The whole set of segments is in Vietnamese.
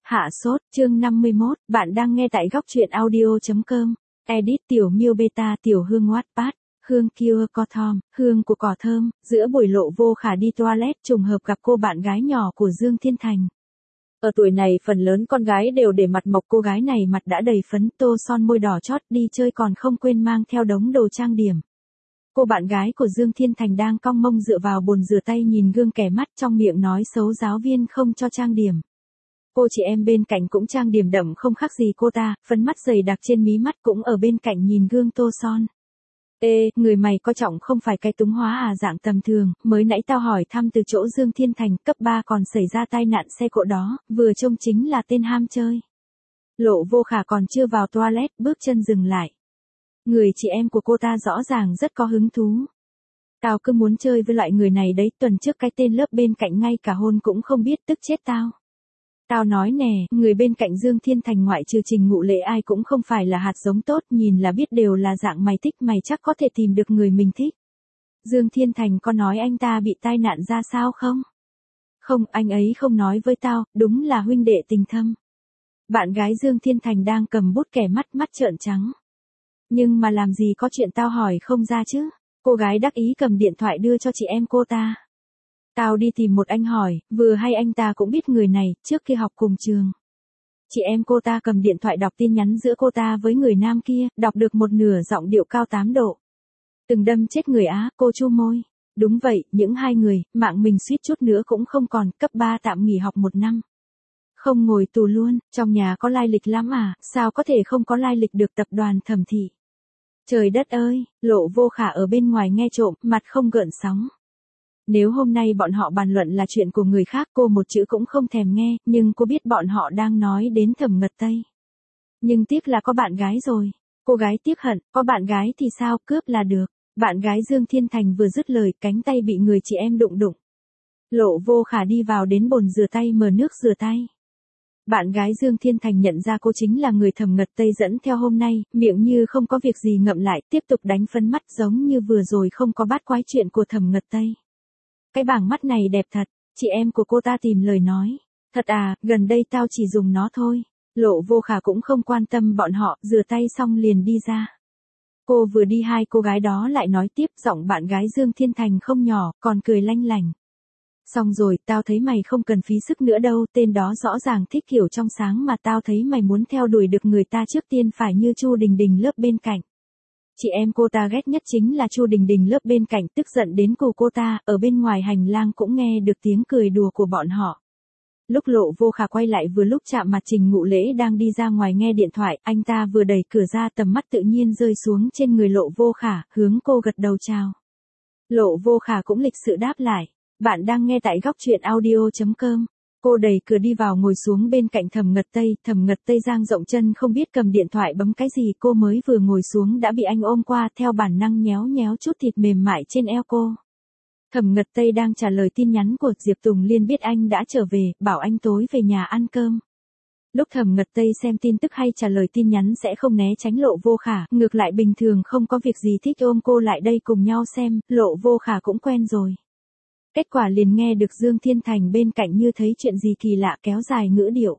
Hạ sốt, chương 51, bạn đang nghe tại góc truyện audio.com. Edit Tiểu Miêu Beta Tiểu Hương Wattpad, Hương Cure Co Thom, hương của cỏ thơm, giữa buổi Lộ Vô Khả đi toilet trùng hợp gặp cô bạn gái nhỏ của Dương Thiên Thành. Ở tuổi này phần lớn con gái đều để mặt mộc, cô gái này mặt đã đầy phấn, tô son môi đỏ chót, đi chơi còn không quên mang theo đống đồ trang điểm. Cô bạn gái của Dương Thiên Thành đang cong mông dựa vào bồn rửa tay nhìn gương kẻ mắt, trong miệng nói xấu giáo viên không cho trang điểm. Cô chị em bên cạnh cũng trang điểm đậm không khác gì cô ta, phấn mắt dày đặc trên mí mắt cũng ở bên cạnh nhìn gương tô son. Ê, người mày có trọng không phải cái túng hóa à, dạng tầm thường, mới nãy tao hỏi thăm từ chỗ Dương Thiên Thành, cấp 3 còn xảy ra tai nạn xe cộ đó, vừa trông chính là tên ham chơi. Lộ Vô Khả còn chưa vào toilet, bước chân dừng lại. Người chị em của cô ta rõ ràng rất có hứng thú. Tao cứ muốn chơi với loại người này đấy, tuần trước cái tên lớp bên cạnh ngay cả hôn cũng không biết, tức chết tao. Tao nói nè, người bên cạnh Dương Thiên Thành ngoại trừ Trình Ngụ Lễ ai cũng không phải là hạt giống tốt, nhìn là biết đều là dạng mày thích, mày chắc có thể tìm được người mình thích. Dương Thiên Thành có nói anh ta bị tai nạn ra sao không? Không, anh ấy không nói với tao, đúng là huynh đệ tình thâm. Bạn gái Dương Thiên Thành đang cầm bút kẻ mắt, mắt trợn trắng. Nhưng mà làm gì có chuyện tao hỏi không ra chứ? Cô gái đắc ý cầm điện thoại đưa cho chị em cô ta. Tao đi tìm một anh hỏi, vừa hay anh ta cũng biết người này, trước khi học cùng trường. Chị em cô ta cầm điện thoại đọc tin nhắn giữa cô ta với người nam kia, đọc được một nửa giọng điệu cao 8 độ. Từng đâm chết người á, cô chu môi. Đúng vậy, những hai người, mạng mình suýt chút nữa cũng không còn, cấp 3 tạm nghỉ học 1 năm. Không ngồi tù luôn, trong nhà có lai lịch lắm à, sao có thể không có lai lịch được tập đoàn Thẩm Thị. Trời đất ơi, Lộ Vô Khả ở bên ngoài nghe trộm, mặt không gợn sóng. Nếu hôm nay bọn họ bàn luận là chuyện của người khác, cô một chữ cũng không thèm nghe, nhưng cô biết bọn họ đang nói đến Thẩm Ngật Tây. Nhưng tiếc là có bạn gái rồi. Cô gái tiếc hận, có bạn gái thì sao, cướp là được. Bạn gái Dương Thiên Thành vừa dứt lời, cánh tay bị người chị em đụng đụng. Lộ Vô Khả đi vào đến bồn rửa tay mở nước rửa tay. Bạn gái Dương Thiên Thành nhận ra cô chính là người Thẩm Ngật Tây dẫn theo hôm nay, miệng như không có việc gì ngậm lại, tiếp tục đánh phấn mắt giống như vừa rồi không có bát quái chuyện của Thẩm Ngật Tây. Cái bảng mắt này đẹp thật, chị em của cô ta tìm lời nói. Thật à, gần đây tao chỉ dùng nó thôi. Lộ Vô Khả cũng không quan tâm bọn họ, rửa tay xong liền đi ra. Cô vừa đi hai cô gái đó lại nói tiếp, giọng bạn gái Dương Thiên Thành không nhỏ, còn cười lanh lảnh. Xong rồi, tao thấy mày không cần phí sức nữa đâu, tên đó rõ ràng thích kiểu trong sáng mà tao thấy mày muốn theo đuổi được người ta trước tiên phải như Chu Đình Đình lớp bên cạnh. Chị em cô ta ghét nhất chính là Chu Đình Đình lớp bên cạnh, tức giận đến cù cô ta, ở bên ngoài hành lang cũng nghe được tiếng cười đùa của bọn họ. Lúc Lộ Vô Khả quay lại vừa lúc chạm mặt Trình Ngụ Lễ đang đi ra ngoài nghe điện thoại, anh ta vừa đẩy cửa ra, tầm mắt tự nhiên rơi xuống trên người Lộ Vô Khả, hướng cô gật đầu chào. Lộ Vô Khả cũng lịch sự đáp lại. Bạn đang nghe tại góc truyện audio.com. Cô đẩy cửa đi vào ngồi xuống bên cạnh Thẩm Ngật Tây dang rộng chân không biết cầm điện thoại bấm cái gì, cô mới vừa ngồi xuống đã bị anh ôm qua, theo bản năng nhéo nhéo chút thịt mềm mại trên eo cô. Thẩm Ngật Tây đang trả lời tin nhắn của Diệp Tùng Liên, biết anh đã trở về, bảo anh tối về nhà ăn cơm. Lúc Thẩm Ngật Tây xem tin tức hay trả lời tin nhắn sẽ không né tránh Lộ Vô Khả, ngược lại bình thường không có việc gì thích ôm cô lại đây cùng nhau xem, Lộ Vô Khả cũng quen rồi. Kết quả liền nghe được Dương Thiên Thành bên cạnh như thấy chuyện gì kỳ lạ kéo dài ngữ điệu.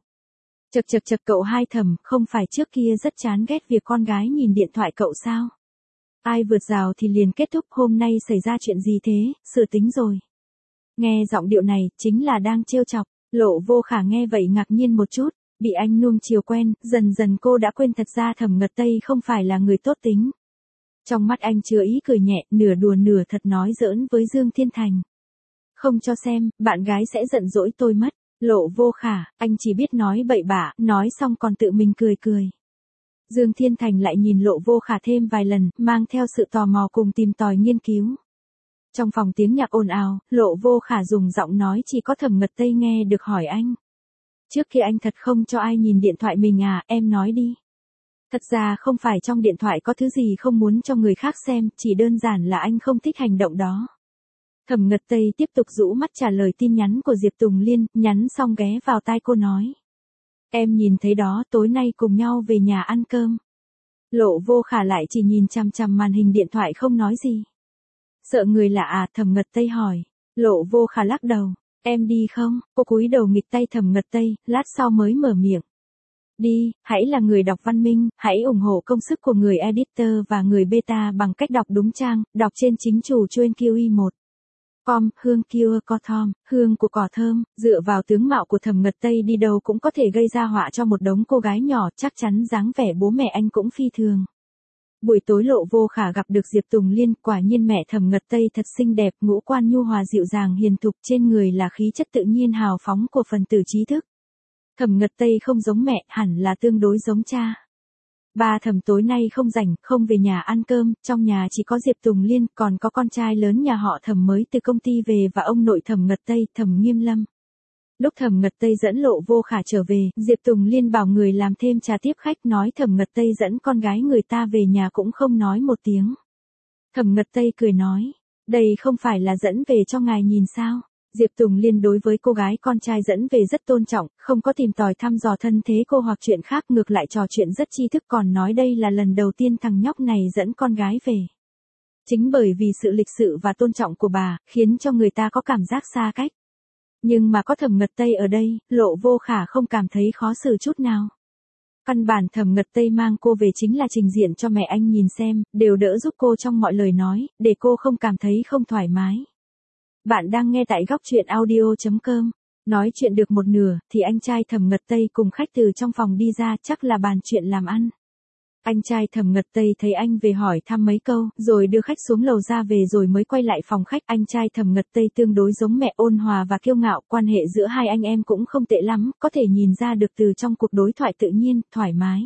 Chật cậu hai Thẩm, không phải trước kia rất chán ghét việc con gái nhìn điện thoại cậu sao? Ai vượt rào thì liền kết thúc, hôm nay xảy ra chuyện gì thế, sửa tính rồi. Nghe giọng điệu này, chính là đang trêu chọc. Lộ Vô Khả nghe vậy ngạc nhiên một chút, bị anh nuông chiều quen, dần dần cô đã quên thật ra Thẩm Ngật Tây không phải là người tốt tính. Trong mắt anh chứa ý cười nhẹ, nửa đùa nửa thật nói giỡn với Dương Thiên Thành. Không cho xem, bạn gái sẽ giận dỗi tôi mất. Lộ Vô Khả, anh chỉ biết nói bậy bạ, nói xong còn tự mình cười cười. Dương Thiên Thành lại nhìn Lộ Vô Khả thêm vài lần, mang theo sự tò mò cùng tìm tòi nghiên cứu. Trong phòng tiếng nhạc ồn ào, Lộ Vô Khả dùng giọng nói chỉ có Thẩm Ngật Tây nghe được hỏi anh. Trước khi anh thật không cho ai nhìn điện thoại mình à, em nói đi. Thật ra không phải trong điện thoại có thứ gì không muốn cho người khác xem, chỉ đơn giản là anh không thích hành động đó. Thẩm Ngật Tây tiếp tục rũ mắt trả lời tin nhắn của Diệp Tùng Liên, nhắn xong ghé vào tai cô nói. Em nhìn thấy đó, tối nay cùng nhau về nhà ăn cơm. Lộ Vô Khả lại chỉ nhìn chằm chằm màn hình điện thoại không nói gì. Sợ người lạ à, Thẩm Ngật Tây hỏi. Lộ Vô Khả lắc đầu. Em đi không? Cô cúi đầu nghịch tay Thẩm Ngật Tây, lát sau mới mở miệng. Đi, hãy là người đọc văn minh, hãy ủng hộ công sức của người editor và người beta bằng cách đọc đúng trang, đọc trên chính chủ chuyên QI1. Com, hương cure co thom, hương của cỏ thơm, dựa vào tướng mạo của Thẩm Ngật Tây đi đâu cũng có thể gây ra họa cho một đống cô gái nhỏ, chắc chắn dáng vẻ bố mẹ anh cũng phi thường. Buổi tối Lộ Vô Khả gặp được Diệp Tùng Liên, quả nhiên mẹ Thẩm Ngật Tây thật xinh đẹp, ngũ quan nhu hòa dịu dàng hiền thục, trên người là khí chất tự nhiên hào phóng của phần tử trí thức. Thẩm Ngật Tây không giống mẹ, hẳn là tương đối giống cha. Ba Thẩm tối nay không rảnh, không về nhà ăn cơm, trong nhà chỉ có Diệp Tùng Liên, còn có con trai lớn nhà họ Thẩm mới từ công ty về và ông nội Thẩm Ngật Tây, Thẩm Nghiêm Lâm. Lúc Thẩm Ngật Tây dẫn Lộ Vô Khả trở về, Diệp Tùng Liên bảo người làm thêm trà tiếp khách, nói Thẩm Ngật Tây dẫn con gái người ta về nhà cũng không nói một tiếng. Thẩm Ngật Tây cười nói, đây không phải là dẫn về cho ngài nhìn sao? Diệp Tùng Liên đối với cô gái con trai dẫn về rất tôn trọng, không có tìm tòi thăm dò thân thế cô hoặc chuyện khác, ngược lại trò chuyện rất tri thức, còn nói đây là lần đầu tiên thằng nhóc này dẫn con gái về. Chính bởi vì sự lịch sự và tôn trọng của bà, khiến cho người ta có cảm giác xa cách. Nhưng mà có Thẩm Ngật Tây ở đây, Lộ Vô Khả không cảm thấy khó xử chút nào. Căn bản Thẩm Ngật Tây mang cô về chính là trình diện cho mẹ anh nhìn xem, đều đỡ giúp cô trong mọi lời nói, để cô không cảm thấy không thoải mái. Bạn đang nghe tại góc truyện audio.com. Nói chuyện được một nửa, thì anh trai Thẩm Ngật Tây cùng khách từ trong phòng đi ra, chắc là bàn chuyện làm ăn. Anh trai Thẩm Ngật Tây thấy anh về hỏi thăm mấy câu, rồi đưa khách xuống lầu ra về rồi mới quay lại phòng khách. Anh trai Thẩm Ngật Tây tương đối giống mẹ, ôn hòa và kiêu ngạo, quan hệ giữa hai anh em cũng không tệ lắm, có thể nhìn ra được từ trong cuộc đối thoại tự nhiên, thoải mái.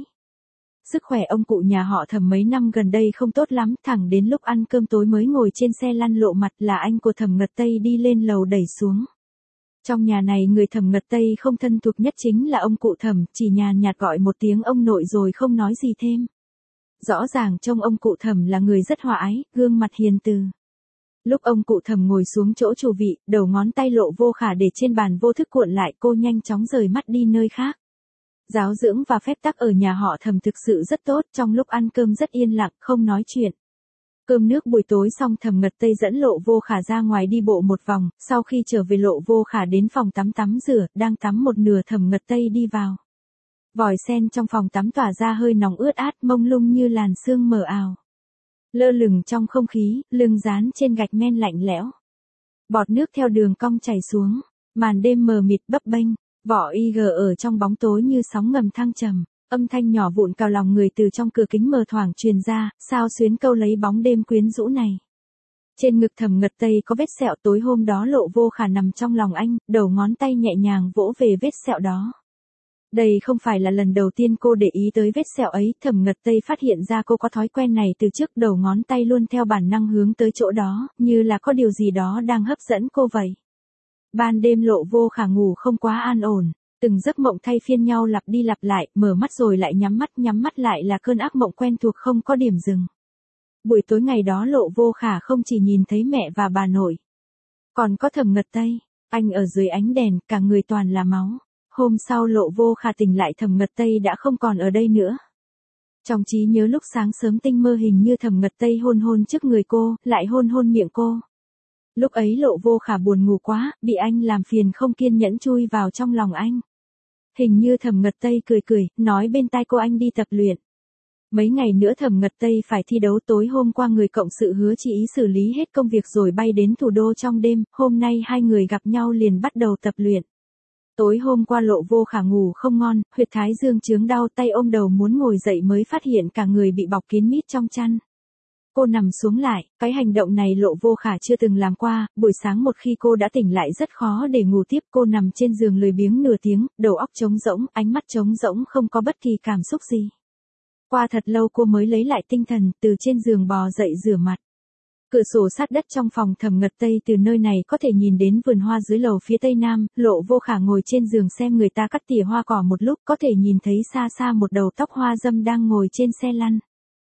Sức khỏe ông cụ nhà họ Thẩm mấy năm gần đây không tốt lắm, thẳng đến lúc ăn cơm tối mới ngồi trên xe lăn lộ mặt là anh của Thẩm Ngật Tây đi lên lầu đẩy xuống. Trong nhà này người Thẩm Ngật Tây không thân thuộc nhất chính là ông cụ Thẩm, chỉ nhàn nhạt gọi một tiếng ông nội rồi không nói gì thêm. Rõ ràng trông ông cụ Thẩm là người rất hòa ái, gương mặt hiền từ. Lúc ông cụ Thẩm ngồi xuống chỗ chủ vị, đầu ngón tay Lộ Vô Khả để trên bàn vô thức cuộn lại, cô nhanh chóng rời mắt đi nơi khác. Giáo dưỡng và phép tắc ở nhà họ Thẩm thực sự rất tốt, trong lúc ăn cơm rất yên lặng, không nói chuyện. Cơm nước buổi tối xong Thẩm Ngật Tây dẫn Lộ Vô Khả ra ngoài đi bộ một vòng, sau khi trở về Lộ Vô Khả đến phòng tắm tắm rửa, đang tắm một nửa Thẩm Ngật Tây đi vào. Vòi sen trong phòng tắm tỏa ra hơi nóng ướt át, mông lung như làn sương mờ ảo. Lơ lửng trong không khí, lưng dán trên gạch men lạnh lẽo. Bọt nước theo đường cong chảy xuống, màn đêm mờ mịt bấp bênh, vỏ IG ở trong bóng tối như sóng ngầm thăng trầm. Âm thanh nhỏ vụn cào lòng người từ trong cửa kính mờ thoảng truyền ra, sao xuyến câu lấy bóng đêm quyến rũ này. Trên ngực Thẩm Ngật Tây có vết sẹo, tối hôm đó Lộ Vô Khả nằm trong lòng anh, đầu ngón tay nhẹ nhàng vỗ về vết sẹo đó. Đây không phải là lần đầu tiên cô để ý tới vết sẹo ấy, Thẩm Ngật Tây phát hiện ra cô có thói quen này từ trước, đầu ngón tay luôn theo bản năng hướng tới chỗ đó, như là có điều gì đó đang hấp dẫn cô vậy. Ban đêm Lộ Vô Khả ngủ không quá an ổn. Từng giấc mộng thay phiên nhau lặp đi lặp lại, mở mắt rồi lại nhắm mắt lại là cơn ác mộng quen thuộc không có điểm dừng. Buổi tối ngày đó Lộ Vô Khả không chỉ nhìn thấy mẹ và bà nội, còn có Thẩm Ngật Tây, anh ở dưới ánh đèn, cả người toàn là máu. Hôm sau Lộ Vô Khả tỉnh lại Thẩm Ngật Tây đã không còn ở đây nữa. Trong trí nhớ lúc sáng sớm tinh mơ hình như Thẩm Ngật Tây hôn hôn trước người cô, lại hôn hôn miệng cô. Lúc ấy Lộ Vô Khả buồn ngủ quá, bị anh làm phiền không kiên nhẫn chui vào trong lòng anh. Hình như Thẩm Ngật Tây cười, nói bên tai cô anh đi tập luyện. Mấy ngày nữa Thẩm Ngật Tây phải thi đấu, tối hôm qua người cộng sự hứa chị ý xử lý hết công việc rồi bay đến thủ đô trong đêm, hôm nay hai người gặp nhau liền bắt đầu tập luyện. Tối hôm qua Lộ Vô Khả ngủ không ngon, huyệt thái dương chướng đau, tay ôm đầu muốn ngồi dậy mới phát hiện cả người bị bọc kín mít trong chăn. Cô nằm xuống lại, cái hành động này Lộ Vô Khả chưa từng làm qua, buổi sáng một khi cô đã tỉnh lại rất khó để ngủ tiếp, cô nằm trên giường lười biếng nửa tiếng, đầu óc trống rỗng, ánh mắt trống rỗng, không có bất kỳ cảm xúc gì. Qua thật lâu cô mới lấy lại tinh thần, từ trên giường bò dậy rửa mặt. Cửa sổ sát đất trong phòng Thẩm Ngật Tây, từ nơi này có thể nhìn đến vườn hoa dưới lầu phía tây nam, Lộ Vô Khả ngồi trên giường xem người ta cắt tỉa hoa cỏ một lúc, có thể nhìn thấy xa xa một đầu tóc hoa dâm đang ngồi trên xe lăn.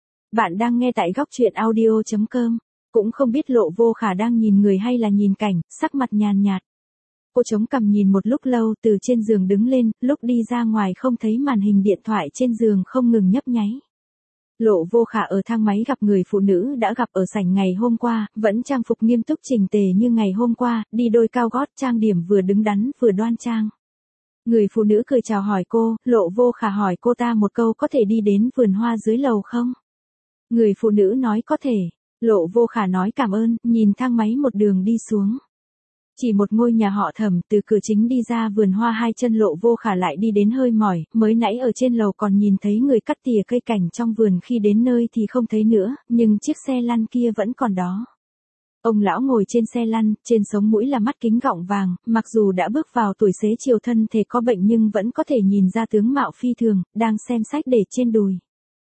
Bạn đang nghe tại góc truyện audio.com, cũng không biết Lộ Vô Khả đang nhìn người hay là nhìn cảnh, sắc mặt nhàn nhạt. Cô chống cằm nhìn một lúc lâu, từ trên giường đứng lên, lúc đi ra ngoài không thấy màn hình điện thoại trên giường không ngừng nhấp nháy. Lộ Vô Khả ở thang máy gặp người phụ nữ đã gặp ở sảnh ngày hôm qua, vẫn trang phục nghiêm túc chỉnh tề như ngày hôm qua, đi đôi cao gót trang điểm vừa đứng đắn vừa đoan trang. Người phụ nữ cười chào hỏi cô, Lộ Vô Khả hỏi cô ta một câu có thể đi đến vườn hoa dưới lầu không? Người phụ nữ nói có thể. Lộ Vô Khả nói cảm ơn, nhìn thang máy một đường đi xuống. Chỉ một ngôi nhà họ Thẩm, từ cửa chính đi ra vườn hoa hai chân Lộ Vô Khả lại đi đến hơi mỏi, mới nãy ở trên lầu còn nhìn thấy người cắt tỉa cây cảnh trong vườn, khi đến nơi thì không thấy nữa, nhưng chiếc xe lăn kia vẫn còn đó. Ông lão ngồi trên xe lăn, trên sống mũi là mắt kính gọng vàng, mặc dù đã bước vào tuổi xế chiều, thân thể có bệnh nhưng vẫn có thể nhìn ra tướng mạo phi thường, đang xem sách để trên đùi.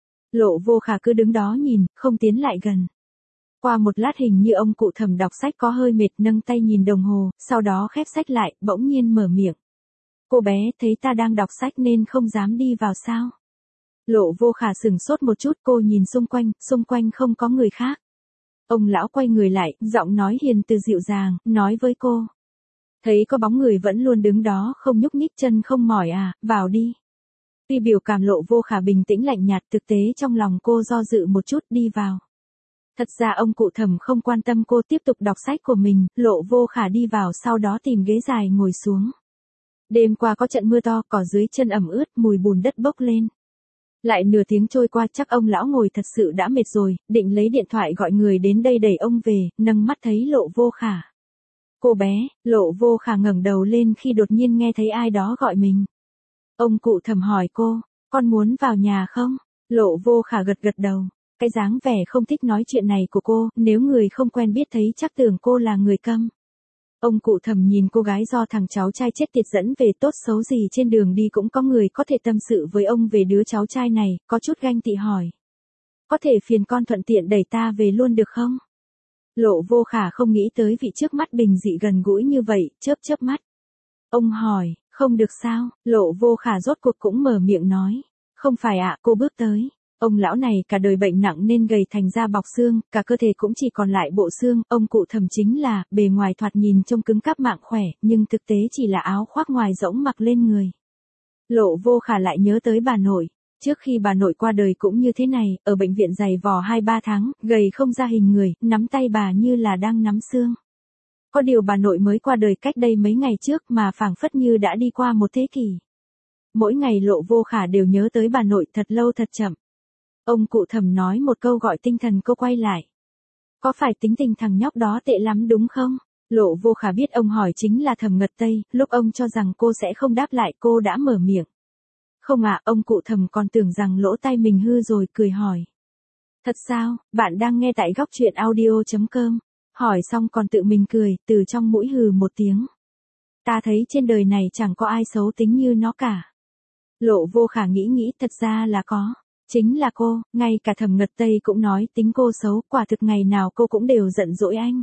Lộ Vô Khả cứ đứng đó nhìn, không tiến lại gần. Qua một lát hình như ông cụ Thẩm đọc sách có hơi mệt, nâng tay nhìn đồng hồ, sau đó khép sách lại, bỗng nhiên mở miệng. Cô bé, thấy ta đang đọc sách nên không dám đi vào sao? Lộ Vô Khả sửng sốt một chút, cô nhìn xung quanh không có người khác. Ông lão quay người lại, giọng nói hiền từ dịu dàng, nói với cô. Thấy có bóng người vẫn luôn đứng đó không nhúc nhích, chân không mỏi à, vào đi. Tuy biểu cảm Lộ Vô Khả bình tĩnh lạnh nhạt, thực tế trong lòng cô do dự một chút, đi vào. Thật ra ông cụ Thẩm không quan tâm cô tiếp tục đọc sách của mình, Lộ Vô Khả đi vào, sau đó tìm ghế dài ngồi xuống. Đêm qua có trận mưa to, cỏ dưới chân ẩm ướt, mùi bùn đất bốc lên. Lại nửa tiếng trôi qua, chắc ông lão ngồi thật sự đã mệt rồi, định lấy điện thoại gọi người đến đây đẩy ông về, nâng mắt thấy Lộ Vô Khả. Cô bé, Lộ Vô Khả ngẩng đầu lên khi đột nhiên nghe thấy ai đó gọi mình. Ông cụ Thẩm hỏi cô, con muốn vào nhà không? Lộ Vô Khả gật gật đầu. Cái dáng vẻ không thích nói chuyện này của cô, nếu người không quen biết thấy chắc tưởng cô là người câm. Ông cụ Thẩm nhìn cô gái do thằng cháu trai chết tiệt dẫn về, tốt xấu gì trên đường đi cũng có người có thể tâm sự với ông về đứa cháu trai này, có chút ganh tị hỏi. Có thể phiền con thuận tiện đẩy ta về luôn được không? Lộ Vô Khả không nghĩ tới vị trước mắt bình dị gần gũi như vậy, chớp mắt. Ông hỏi, không được sao? Lộ Vô Khả rốt cuộc cũng mở miệng nói. Không phải ạ, cô bước tới. Ông lão này cả đời bệnh nặng nên gầy thành da bọc xương, cả cơ thể cũng chỉ còn lại bộ xương, ông cụ Thẩm chính là, bề ngoài thoạt nhìn trông cứng cáp mạnh khỏe, nhưng thực tế chỉ là áo khoác ngoài rỗng mặc lên người. Lộ Vô Khả lại nhớ tới bà nội, trước khi bà nội qua đời cũng như thế này, ở bệnh viện dày vò 2-3 tháng, gầy không ra hình người, nắm tay bà như là đang nắm xương. Có điều bà nội mới qua đời cách đây mấy ngày trước mà phảng phất như đã đi qua một thế kỷ. Mỗi ngày Lộ Vô Khả đều nhớ tới bà nội, thật lâu thật chậm. Ông cụ Thẩm nói một câu gọi tinh thần cô quay lại. Có phải tính tình thằng nhóc đó tệ lắm đúng không? Lộ Vô Khả biết ông hỏi chính là Thẩm Ngật Tây, lúc ông cho rằng cô sẽ không đáp lại cô đã mở miệng. Không ạ, ông cụ Thẩm còn tưởng rằng lỗ tai mình hư rồi, cười hỏi. Thật sao, bạn đang nghe tại góc truyện audio.com. Hỏi xong còn tự mình cười, từ trong mũi hừ một tiếng. Ta thấy trên đời này chẳng có ai xấu tính như nó cả. Lộ Vô Khả nghĩ thật ra là có. Chính là cô, ngay cả Thẩm Ngật Tây cũng nói tính cô xấu, quả thực ngày nào cô cũng đều giận dỗi anh.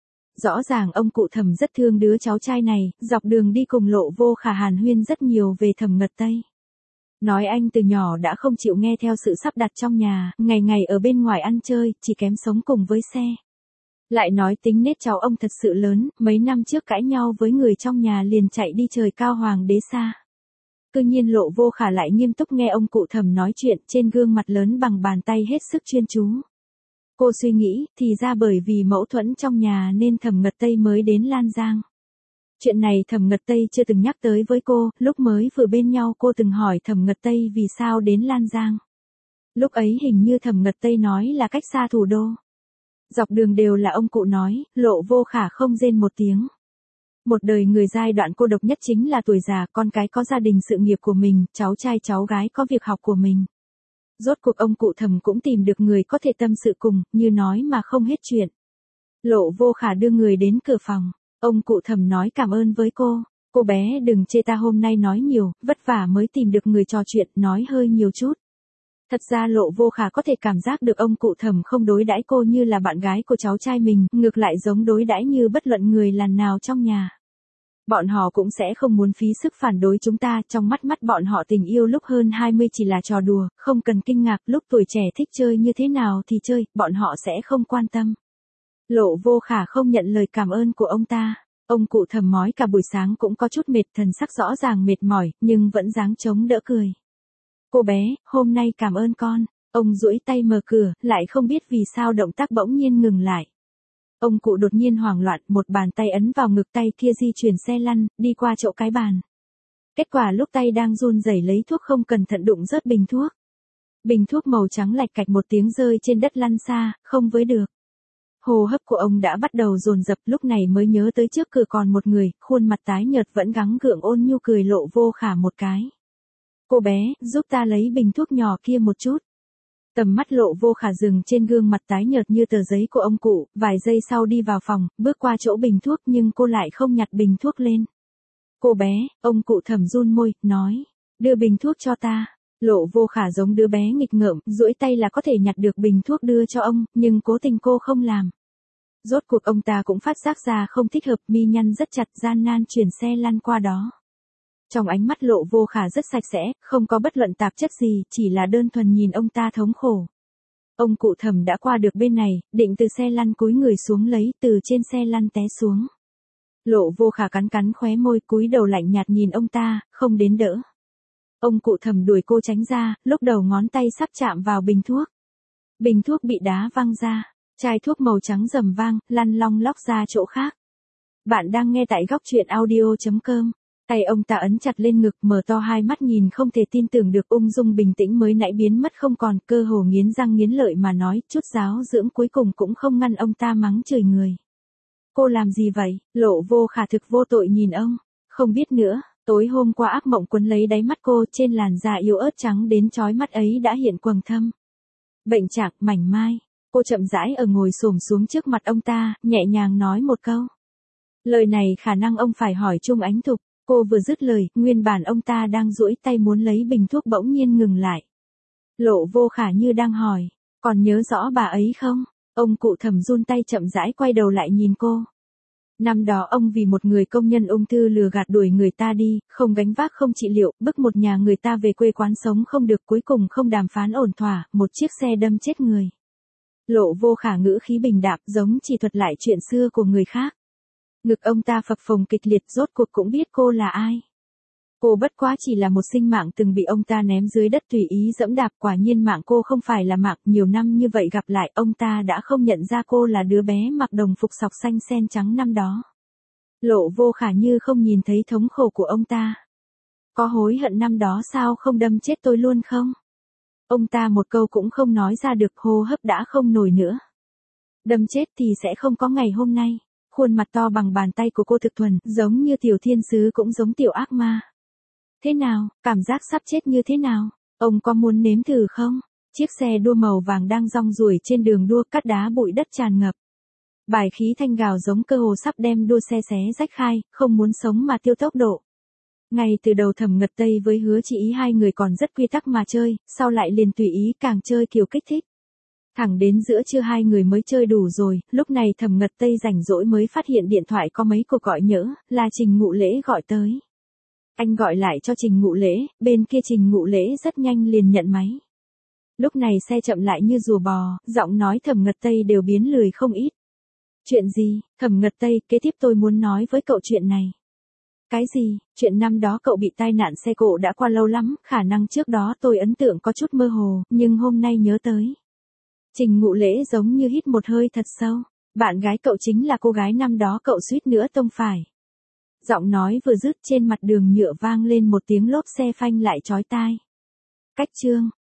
Rõ ràng ông cụ Thẩm rất thương đứa cháu trai này, dọc đường đi cùng Lộ Vô Khả hàn huyên rất nhiều về Thẩm Ngật Tây. Nói anh từ nhỏ đã không chịu nghe theo sự sắp đặt trong nhà, ngày ngày ở bên ngoài ăn chơi, chỉ kém sống cùng với xe. Lại nói tính nết cháu ông thật sự lớn, mấy năm trước cãi nhau với người trong nhà liền chạy đi trời cao hoàng đế xa. Tự nhiên Lộ Vô Khả lại nghiêm túc nghe ông cụ Thẩm nói chuyện, trên gương mặt lớn bằng bàn tay hết sức chuyên chú. Cô suy nghĩ, thì ra bởi vì mâu thuẫn trong nhà nên Thẩm Ngật Tây mới đến Lan Giang. Chuyện này Thẩm Ngật Tây chưa từng nhắc tới với cô, lúc mới vừa bên nhau cô từng hỏi Thẩm Ngật Tây vì sao đến Lan Giang. Lúc ấy hình như Thẩm Ngật Tây nói là cách xa thủ đô. Dọc đường đều là ông cụ nói, Lộ Vô Khả không rên một tiếng. Một đời người giai đoạn cô độc nhất chính là tuổi già, con cái có gia đình sự nghiệp của mình, cháu trai cháu gái có việc học của mình. Rốt cuộc ông cụ Thẩm cũng tìm được người có thể tâm sự cùng, như nói mà không hết chuyện. Lộ Vô Khả đưa người đến cửa phòng, ông cụ Thẩm nói cảm ơn với cô bé đừng chê ta hôm nay nói nhiều, vất vả mới tìm được người trò chuyện, nói hơi nhiều chút. Thật ra Lộ Vô Khả có thể cảm giác được ông cụ Thẩm không đối đãi cô như là bạn gái của cháu trai mình, ngược lại giống đối đãi như bất luận người làn nào trong nhà. Bọn họ cũng sẽ không muốn phí sức phản đối chúng ta, trong mắt bọn họ tình yêu lúc hơn 20 chỉ là trò đùa, không cần kinh ngạc, lúc tuổi trẻ thích chơi như thế nào thì chơi, bọn họ sẽ không quan tâm. Lộ Vô Khả không nhận lời cảm ơn của ông ta. Ông cụ Thẩm mói cả buổi sáng cũng có chút mệt, thần sắc rõ ràng mệt mỏi, nhưng vẫn dáng chống đỡ cười. Cô bé, hôm nay cảm ơn con. Ông duỗi tay mở cửa, lại không biết vì sao động tác bỗng nhiên ngừng lại. Ông cụ đột nhiên hoảng loạn, một bàn tay ấn vào ngực, tay kia di chuyển xe lăn, đi qua chỗ cái bàn. Kết quả lúc tay đang run rẩy lấy thuốc không cẩn thận đụng rớt bình thuốc. Bình thuốc màu trắng lạch cạch một tiếng rơi trên đất lăn xa, không với được. Hô hấp của ông đã bắt đầu dồn dập, lúc này mới nhớ tới trước cửa còn một người, khuôn mặt tái nhợt vẫn gắng gượng ôn nhu cười Lộ Vô Khả một cái. Cô bé, giúp ta lấy bình thuốc nhỏ kia một chút. Tầm mắt Lộ Vô Khả dừng trên gương mặt tái nhợt như tờ giấy của ông cụ, vài giây sau đi vào phòng, bước qua chỗ bình thuốc nhưng cô lại không nhặt bình thuốc lên. Cô bé, ông cụ thầm run môi, nói, đưa bình thuốc cho ta. Lộ Vô Khả giống đứa bé nghịch ngợm, duỗi tay là có thể nhặt được bình thuốc đưa cho ông, nhưng cố tình cô không làm. Rốt cuộc ông ta cũng phát giác ra không thích hợp, mi nhăn rất chặt, gian nan chuyển xe lăn qua đó. Trong ánh mắt Lộ Vô Khả rất sạch sẽ, không có bất luận tạp chất gì, chỉ là đơn thuần nhìn ông ta thống khổ. Ông cụ Thẩm đã qua được bên này, định từ xe lăn cúi người xuống lấy, từ trên xe lăn té xuống. Lộ Vô Khả cắn cắn khóe môi, cúi đầu lạnh nhạt nhìn ông ta, không đến đỡ. Ông cụ Thẩm đuổi cô tránh ra, lúc đầu ngón tay sắp chạm vào bình thuốc. Bình thuốc bị đá văng ra, chai thuốc màu trắng rầm vang, lăn long lóc ra chỗ khác. Bạn đang nghe tại góc truyện audio.com. Tay ông ta ấn chặt lên ngực, mở to hai mắt nhìn không thể tin tưởng được, ung dung bình tĩnh mới nãy biến mất không còn, cơ hồ nghiến răng nghiến lợi mà nói, chút giáo dưỡng cuối cùng cũng không ngăn ông ta mắng chửi người. Cô làm gì vậy? Lộ Vô Khả thực vô tội nhìn ông. Không biết nữa, tối hôm qua ác mộng quấn lấy đáy mắt cô, trên làn da yếu ớt trắng đến chói mắt ấy đã hiện quầng thâm. Bệnh trạng, mảnh mai. Cô chậm rãi ở ngồi xổm xuống trước mặt ông ta, nhẹ nhàng nói một câu. Lời này khả năng ông phải hỏi Trung Ánh Thục. Cô vừa dứt lời, nguyên bản ông ta đang duỗi tay muốn lấy bình thuốc bỗng nhiên ngừng lại. Lộ Vô Khả như đang hỏi, còn nhớ rõ bà ấy không? Ông cụ Thẩm run tay chậm rãi quay đầu lại nhìn cô. Năm đó ông vì một người công nhân ung thư lừa gạt đuổi người ta đi, không gánh vác không trị liệu, bức một nhà người ta về quê quán sống không được, cuối cùng không đàm phán ổn thỏa, một chiếc xe đâm chết người. Lộ Vô Khả ngữ khí bình đạm, giống chỉ thuật lại chuyện xưa của người khác. Ngực ông ta phập phồng kịch liệt, rốt cuộc cũng biết cô là ai. Cô bất quá chỉ là một sinh mạng từng bị ông ta ném dưới đất tùy ý dẫm đạp, quả nhiên mạng cô không phải là mạng, nhiều năm như vậy gặp lại ông ta đã không nhận ra cô là đứa bé mặc đồng phục sọc xanh sen trắng năm đó. Lộ Vô Khả như không nhìn thấy thống khổ của ông ta. Có hối hận năm đó sao không đâm chết tôi luôn không? Ông ta một câu cũng không nói ra được, hô hấp đã không nổi nữa. Đâm chết thì sẽ không có ngày hôm nay. Khuôn mặt to bằng bàn tay của cô thực thuần, giống như tiểu thiên sứ cũng giống tiểu ác ma. Thế nào, cảm giác sắp chết như thế nào? Ông có muốn nếm thử không? Chiếc xe đua màu vàng đang rong ruổi trên đường đua, cát đá bụi đất tràn ngập. Bài khí thanh gào giống cơ hồ sắp đem đua xe xé rách khai, không muốn sống mà tiêu tốc độ. Ngay từ đầu Thẩm Ngật Tây với Hứa Chị Ý hai người còn rất quy tắc mà chơi, sau lại liền tùy ý càng chơi kiểu kích thích. Thẳng đến giữa trưa hai người mới chơi đủ rồi, lúc này Thẩm Ngật Tây rảnh rỗi mới phát hiện điện thoại có mấy cuộc gọi nhỡ, là Trình Ngụ Lễ gọi tới. Anh gọi lại cho Trình Ngụ Lễ, bên kia Trình Ngụ Lễ rất nhanh liền nhận máy. Lúc này xe chậm lại như rùa bò, giọng nói Thẩm Ngật Tây đều biến lười không ít. Chuyện gì, Thẩm Ngật Tây, kế tiếp tôi muốn nói với cậu chuyện này. Cái gì, chuyện năm đó cậu bị tai nạn xe cộ đã qua lâu lắm, khả năng trước đó tôi ấn tượng có chút mơ hồ, nhưng hôm nay nhớ tới. Trình Ngụ Lễ giống như hít một hơi thật sâu. Bạn gái cậu chính là cô gái năm đó cậu suýt nữa tông phải. Giọng nói vừa dứt trên mặt đường nhựa vang lên một tiếng lốp xe phanh lại chói tai. Cách chương.